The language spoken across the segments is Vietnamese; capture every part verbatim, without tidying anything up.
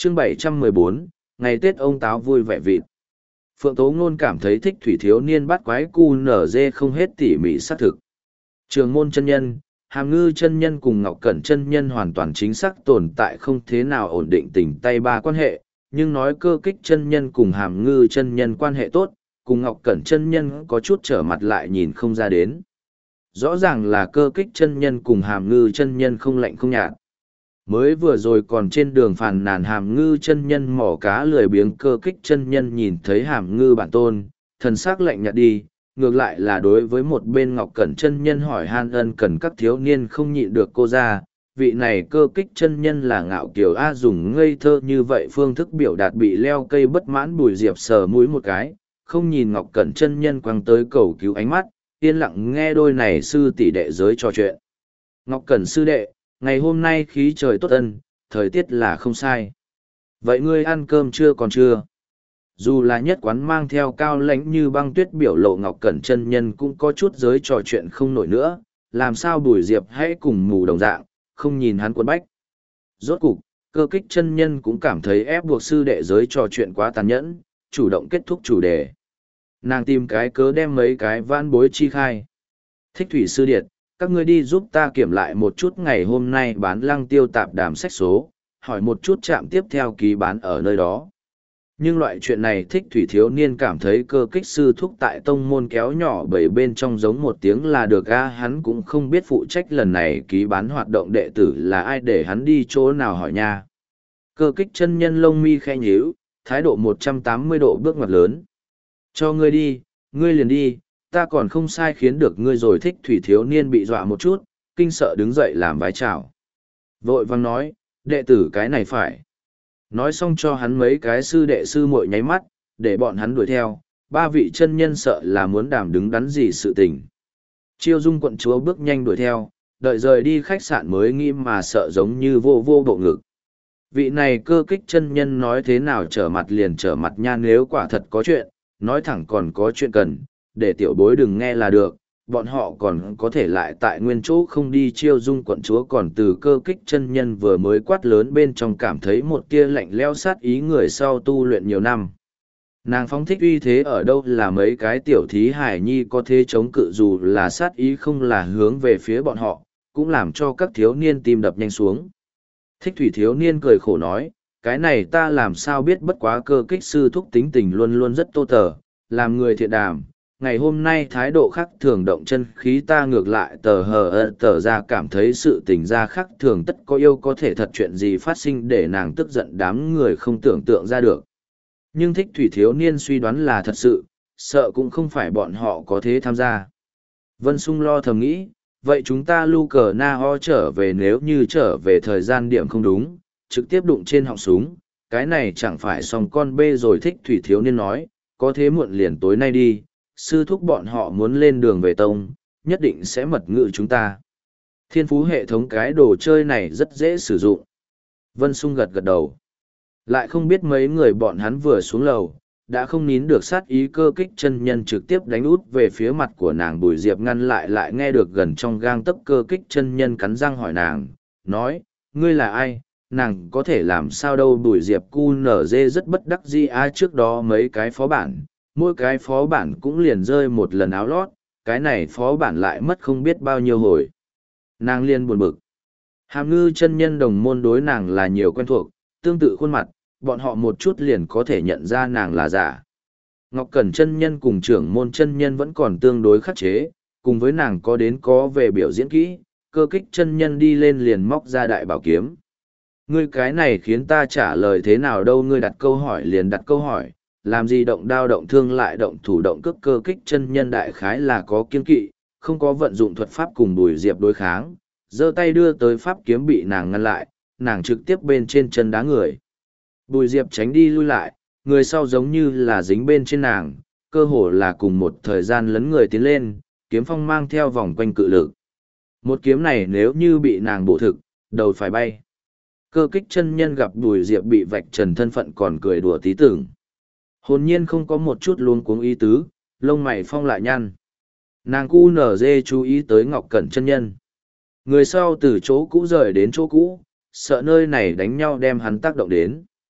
chương bảy trăm mười bốn, ngày Tết ông táo vui vẻ vịt. Phượng Tố Ngôn cảm thấy thích thủy thiếu niên bắt quái cu nở dê không hết tỉ mỉ xác thực. Trường môn chân nhân, Hàm Ngư chân nhân cùng Ngọc Cẩn chân nhân hoàn toàn chính xác tồn tại không thế nào ổn định tình tay ba quan hệ, nhưng nói Cơ Kích chân nhân cùng Hàm Ngư chân nhân quan hệ tốt, cùng Ngọc Cẩn chân nhân có chút trở mặt lại nhìn không ra đến. Rõ ràng là Cơ Kích chân nhân cùng Hàm Ngư chân nhân không lạnh không nhạt. Mới vừa rồi còn trên đường phàn nàn Hàm Ngư chân nhân mỏ cá lười biếng Cơ Kích chân nhân nhìn thấy Hàm Ngư bản tôn, thần sắc lạnh nhạt đi, ngược lại là đối với một bên Ngọc Cẩn chân nhân hỏi han ân cần các thiếu niên không nhịn được cô ra, vị này Cơ Kích chân nhân là ngạo kiều a dùng ngây thơ như vậy phương thức biểu đạt bị leo cây bất mãn. Bùi Diệp sờ mũi một cái, không nhìn Ngọc Cẩn chân nhân quăng tới cầu cứu ánh mắt, yên lặng nghe đôi này sư tỷ đệ giới trò chuyện. Ngọc Cẩn sư đệ, ngày hôm nay khí trời tốt ân, thời tiết là không sai. Vậy ngươi ăn cơm chưa còn chưa? Dù là nhất quán mang theo cao lãnh như băng tuyết biểu lộ Ngọc Cẩn chân nhân cũng có chút giới trò chuyện không nổi nữa, làm sao Bùi Diệp hãy cùng mù đồng dạng, không nhìn hắn quấn bách. Rốt cục, Cơ Kích chân nhân cũng cảm thấy ép buộc sư đệ giới trò chuyện quá tàn nhẫn, chủ động kết thúc chủ đề. Nàng tìm cái cớ đem mấy cái van bối chi khai. Thích thủy sư điệt, các ngươi đi giúp ta kiểm lại một chút ngày hôm nay bán lăng tiêu tạp đàm sách số, hỏi một chút trạm tiếp theo ký bán ở nơi đó. Nhưng loại chuyện này Thích thủy thiếu niên cảm thấy Cơ Kích sư thúc tại tông môn kéo nhỏ bảy bên trong giống một tiếng là được a, hắn cũng không biết phụ trách lần này ký bán hoạt động đệ tử là ai để hắn đi chỗ nào hỏi nha. Cơ Kích chân nhân lông mi khẽ nhíu, thái độ một trăm tám mươi độ bước ngoặt lớn. Cho ngươi đi, ngươi liền đi, ta còn không sai khiến được ngươi rồi. Thích thủy thiếu niên bị dọa một chút, kinh sợ đứng dậy làm vái chào. Vội vang nói, đệ tử cái này phải. Nói xong cho hắn mấy cái sư đệ sư muội nháy mắt, để bọn hắn đuổi theo, ba vị chân nhân sợ là muốn đàm đứng đắn gì sự tình. Chiêu Dung quận chúa bước nhanh đuổi theo, đợi rời đi khách sạn mới nghĩ mà sợ giống như vô vô bộ ngực. Vị này Cơ Kích chân nhân nói thế nào trở mặt liền trở mặt nha, nếu quả thật có chuyện, nói thẳng còn có chuyện cần, để tiểu bối đừng nghe là được, bọn họ còn có thể lại tại nguyên chỗ không đi. Chiêu Dung quận chúa còn từ Cơ Kích chân nhân vừa mới quát lớn bên trong cảm thấy một tia lạnh lẽo sát ý người sau tu luyện nhiều năm. Nàng phóng thích uy thế ở đâu là mấy cái tiểu thí hải nhi có thế chống cự, dù là sát ý không là hướng về phía bọn họ, cũng làm cho các thiếu niên tim đập nhanh xuống. Thích thủy thiếu niên cười khổ nói, cái này ta làm sao biết, bất quá Cơ Kích sư thúc tính tình luôn luôn rất tô tờ, làm người thiện đàm. Ngày hôm nay thái độ khác thường động chân khí ta ngược lại tờ hờ ơ tờ ra cảm thấy sự tình ra khác thường, tất có yêu có thể thật chuyện gì phát sinh để nàng tức giận đám người không tưởng tượng ra được. Nhưng Thích thủy thiếu niên suy đoán là thật sự, sợ cũng không phải bọn họ có thế tham gia. Vân Sung lo thầm nghĩ, vậy chúng ta lưu cờ na ho trở về, nếu như trở về thời gian điểm không đúng, trực tiếp đụng trên họng súng, cái này chẳng phải xong con bê rồi. Thích thủy thiếu niên nói, có thế muộn liền tối nay đi, sư thúc bọn họ muốn lên đường về tông, nhất định sẽ mật ngự chúng ta. Thiên phú hệ thống cái đồ chơi này rất dễ sử dụng. Vân Sung gật gật đầu. Lại không biết mấy người bọn hắn vừa xuống lầu, đã không nín được sát ý. Cơ Kích chân nhân trực tiếp đánh út về phía mặt của nàng. Bùi Diệp ngăn lại, lại nghe được gần trong gang tấc Cơ Kích chân nhân cắn răng hỏi nàng, nói, ngươi là ai, nàng có thể làm sao đâu. Bùi Diệp cu nở dê rất bất đắc dĩ a, trước đó mấy cái phó bản, mỗi cái phó bản cũng liền rơi một lần áo lót, cái này phó bản lại mất không biết bao nhiêu hồi. Nàng liền buồn bực. Hàm Ngư chân nhân đồng môn đối nàng là nhiều quen thuộc, tương tự khuôn mặt, bọn họ một chút liền có thể nhận ra nàng là giả. Ngọc Cẩn chân nhân cùng trưởng môn chân nhân vẫn còn tương đối khắc chế, cùng với nàng có đến có về biểu diễn kỹ. Cơ Kích chân nhân đi lên liền móc ra đại bảo kiếm. Ngươi cái này khiến ta trả lời thế nào đâu, ngươi đặt câu hỏi liền đặt câu hỏi, làm gì động đao động thương lại động thủ động cước. Cơ Kích chân nhân đại khái là có kiên kỵ, không có vận dụng thuật pháp cùng Bùi Diệp đối kháng, giơ tay đưa tới pháp kiếm bị nàng ngăn lại, nàng trực tiếp bên trên chân đá người. Bùi Diệp tránh đi lui lại, người sau giống như là dính bên trên nàng, cơ hồ là cùng một thời gian lấn người tiến lên, kiếm phong mang theo vòng quanh cự lực. Một kiếm này nếu như bị nàng bổ thực, đầu phải bay. Cơ Kích chân nhân gặp Bùi Diệp bị vạch trần thân phận còn cười đùa tí tưởng. Hồn nhiên không có một chút luống cuống ý tứ, lông mày phong lại nhăn. Nàng cu nở dê chú ý tới Ngọc Cẩn chân nhân. Người sau từ chỗ cũ rời đến chỗ cũ, sợ nơi này đánh nhau đem hắn tác động đến.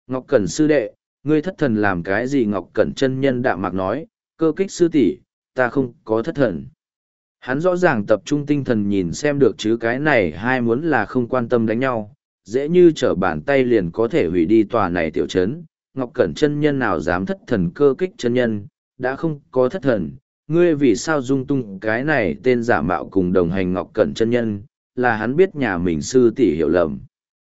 Ngọc Cẩn sư đệ, ngươi thất thần làm cái gì? Ngọc Cẩn chân nhân đạm mạc nói, cơ kích sư tỷ, ta không có thất thần. Hắn rõ ràng tập trung tinh thần nhìn xem được chứ cái này hai muốn là không quan tâm đánh nhau, dễ như trở bàn tay liền có thể hủy đi tòa này tiểu trấn. Ngọc Cẩn chân nhân nào dám thất thần? Cơ kích chân nhân, đã không có thất thần, ngươi vì sao dung tung cái này tên giả mạo cùng đồng hành? Ngọc Cẩn chân nhân, là hắn biết nhà mình sư tỷ hiểu lầm.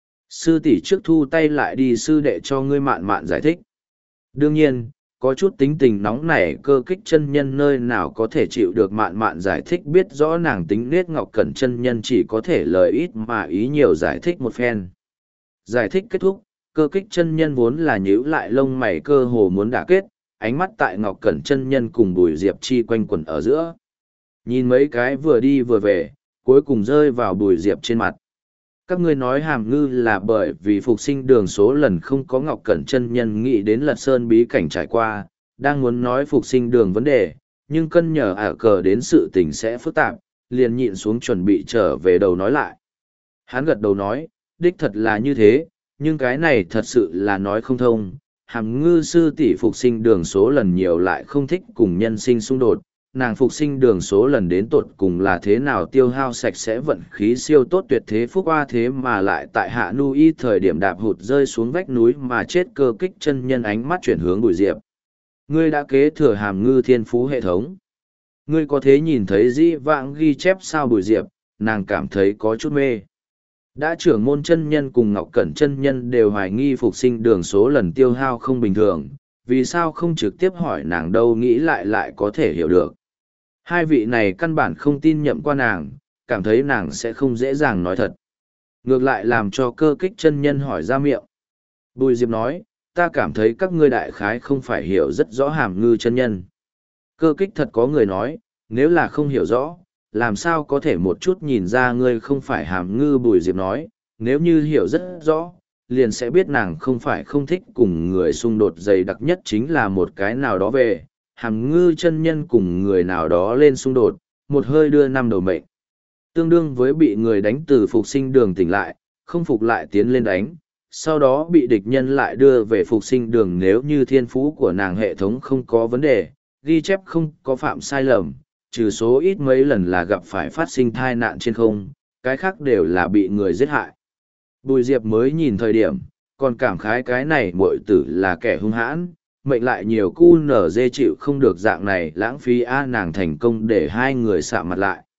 Sư tỷ trước thu tay lại đi, sư đệ cho ngươi mạn mạn giải thích. Đương nhiên, có chút tính tình nóng nảy cơ kích chân nhân nơi nào có thể chịu được mạn mạn giải thích, biết rõ nàng tính nết. Ngọc Cẩn chân nhân chỉ có thể lời ít mà ý nhiều giải thích một phen. Giải thích kết thúc, cơ kích chân nhân vốn là nhíu lại lông mày cơ hồ muốn đả kết, ánh mắt tại Ngọc Cẩn chân nhân cùng Bùi Diệp Chi quanh quẩn ở giữa. Nhìn mấy cái vừa đi vừa về, cuối cùng rơi vào Bùi Diệp trên mặt. Các ngươi nói Hàm Ngư là bởi vì phục sinh đường số lần không có. Ngọc Cẩn chân nhân nghĩ đến Lật Sơn bí cảnh trải qua, đang muốn nói phục sinh đường vấn đề, nhưng cân nhờ ả cờ đến sự tình sẽ phức tạp, liền nhịn xuống chuẩn bị trở về đầu nói lại. Hắn gật đầu nói, đích thật là như thế, nhưng cái này thật sự là nói không thông. Hàm Ngư sư tỷ phục sinh đường số lần nhiều lại không thích cùng nhân sinh xung đột, nàng phục sinh đường số lần đến tột cùng là thế nào tiêu hao sạch sẽ vận khí siêu tốt tuyệt thế phúc oa thế mà lại tại Hạ Nu Y thời điểm đạp hụt rơi xuống vách núi mà chết. Cơ kích chân nhân ánh mắt chuyển hướng Bùi Diệp. Ngươi đã kế thừa Hàm Ngư thiên phú hệ thống. Ngươi có thế nhìn thấy dĩ vãng ghi chép sao? Bùi Diệp, nàng cảm thấy có chút mê. Đã trưởng môn chân nhân cùng Ngọc Cẩn chân nhân đều hoài nghi phục sinh đường số lần tiêu hao không bình thường, vì sao không trực tiếp hỏi nàng đâu? Nghĩ lại lại có thể hiểu được. Hai vị này căn bản không tin nhậm qua nàng, cảm thấy nàng sẽ không dễ dàng nói thật. Ngược lại làm cho cơ kích chân nhân hỏi ra miệng. Bùi Diệp nói, ta cảm thấy các ngươi đại khái không phải hiểu rất rõ Hàm Ngư chân nhân. Cơ kích thật có người nói, nếu là không hiểu rõ, làm sao có thể một chút nhìn ra ngươi không phải Hàm Ngư? Bùi Diệp nói, nếu như hiểu rất rõ, liền sẽ biết nàng không phải không thích cùng người xung đột dày đặc nhất chính là một cái nào đó về. Hàm Ngư chân nhân cùng người nào đó lên xung đột, một hơi đưa năm đầu mệnh. Tương đương với bị người đánh từ phục sinh đường tỉnh lại, không phục lại tiến lên đánh, sau đó bị địch nhân lại đưa về phục sinh đường. Nếu như thiên phú của nàng hệ thống không có vấn đề, ghi chép không có phạm sai lầm, trừ số ít mấy lần là gặp phải phát sinh tai nạn trên không, cái khác đều là bị người giết hại. Bùi Diệp mới nhìn thời điểm, còn cảm khái cái này muội tử là kẻ hung hãn, mệnh lại nhiều cu nở dê chịu không được dạng này lãng phí. A nàng thành công để hai người sạm mặt lại.